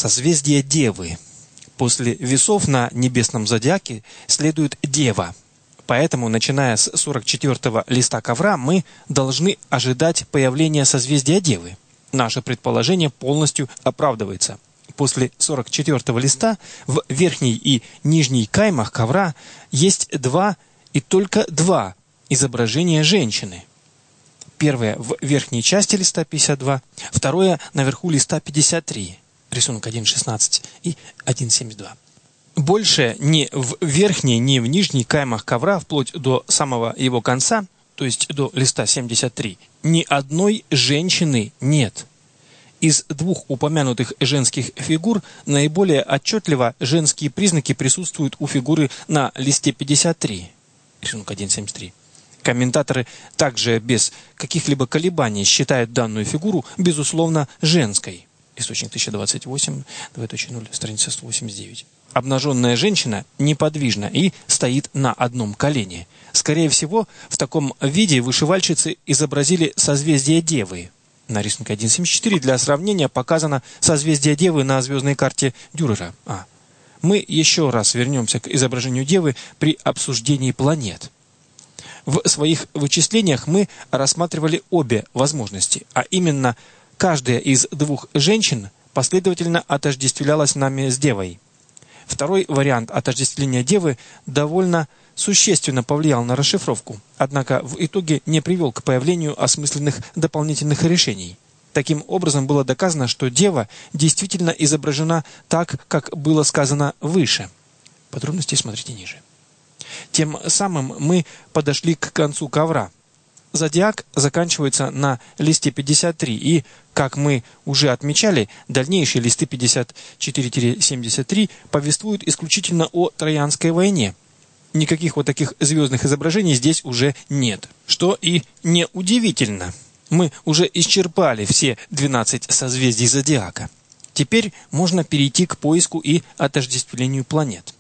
созвездие Девы. После весов на небесном зодиаке следует Дева. Поэтому, начиная с 44-го листа ковра, мы должны ожидать появления созвездия Девы. Наше предположение полностью оправдывается. После 44-го листа в верхней и нижней каймах ковра есть два и только два изображения женщины. Первое в верхней части листа 52, второе наверху листа 53, рисунок 1.16 и 1.72. Больше ни в верхней, ни в нижней каймах ковра, вплоть до самого его конца, то есть до листа 73, ни одной женщины нет. Из двух упомянутых женских фигур наиболее отчетливо женские признаки присутствуют у фигуры на листе 53, рисунок 1.73. Комментаторы также без каких-либо колебаний считают данную фигуру, безусловно, женской. Источник 1028, 2.0, страница 189. Обнаженная женщина неподвижна и стоит на одном колене. Скорее всего, в таком виде вышивальщицы изобразили созвездие Девы. На рисунке 1.74 для сравнения показано созвездие Девы на звездной карте Дюрера. Мы еще раз вернемся к изображению Девы при обсуждении планет. В своих вычислениях мы рассматривали обе возможности, а именно, каждая из двух женщин последовательно отождествлялась нами с Девой. Второй вариант отождествления Девы довольно существенно повлиял на расшифровку, однако в итоге не привел к появлению осмысленных дополнительных решений. Таким образом, было доказано, что Дева действительно изображена так, как было сказано выше. Подробности смотрите ниже. Тем самым мы подошли к концу ковра. Зодиак заканчивается на листе 53, и, как мы уже отмечали, дальнейшие листы 54-73 повествуют исключительно о Троянской войне. Никаких вот таких звездных изображений здесь уже нет, что и неудивительно. Мы уже исчерпали все 12 созвездий зодиака. Теперь можно перейти к поиску и отождествлению планет.